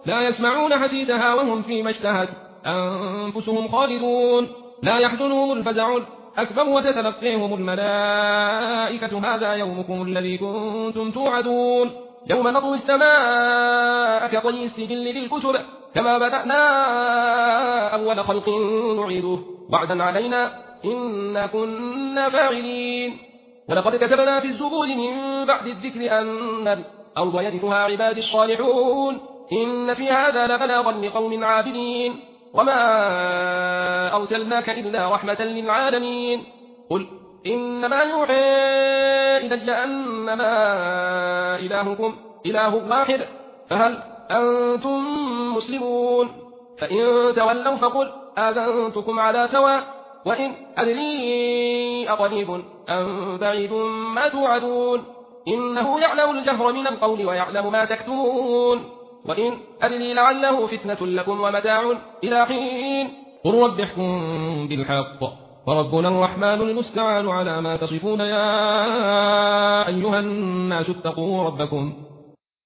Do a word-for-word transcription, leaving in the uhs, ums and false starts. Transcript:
لا يسمعون حسيسها وهم فيما اشتهت أنفسهم خالدون لا يحزنهم الفزع الأكبر وتتلقيهم الملائكة هذا يومكم الذي كنتم توعدون يوم نطوي السماء كطي السجل للكتب كما بدأنا أول خلق نعيده وعدا علينا إنا كنا فاعلين ولقد كتبنا في الزبور من بعد الذكر أن الأرض يرثها عبادي الصالحون إن في هذا لبلاغا لقوم عابدين وما أرسلناك إلا رحمة للعالمين قل إنما يوحى إلي أنما إلهكم إله واحد فهل أنتم مسلمون فإن تولوا فقل آذنتكم على سواء وإن أدري أقريب أم بعيد ما توعدون إنه يعلم الجهر من القول ويعلم ما تكتمون وإن أدري لعله فتنة لكم ومتاع إلى حين قل رب احكم بالحق وربنا الرحمن المستعان على ما تصفون يا أيها الناس اتقوا ربكم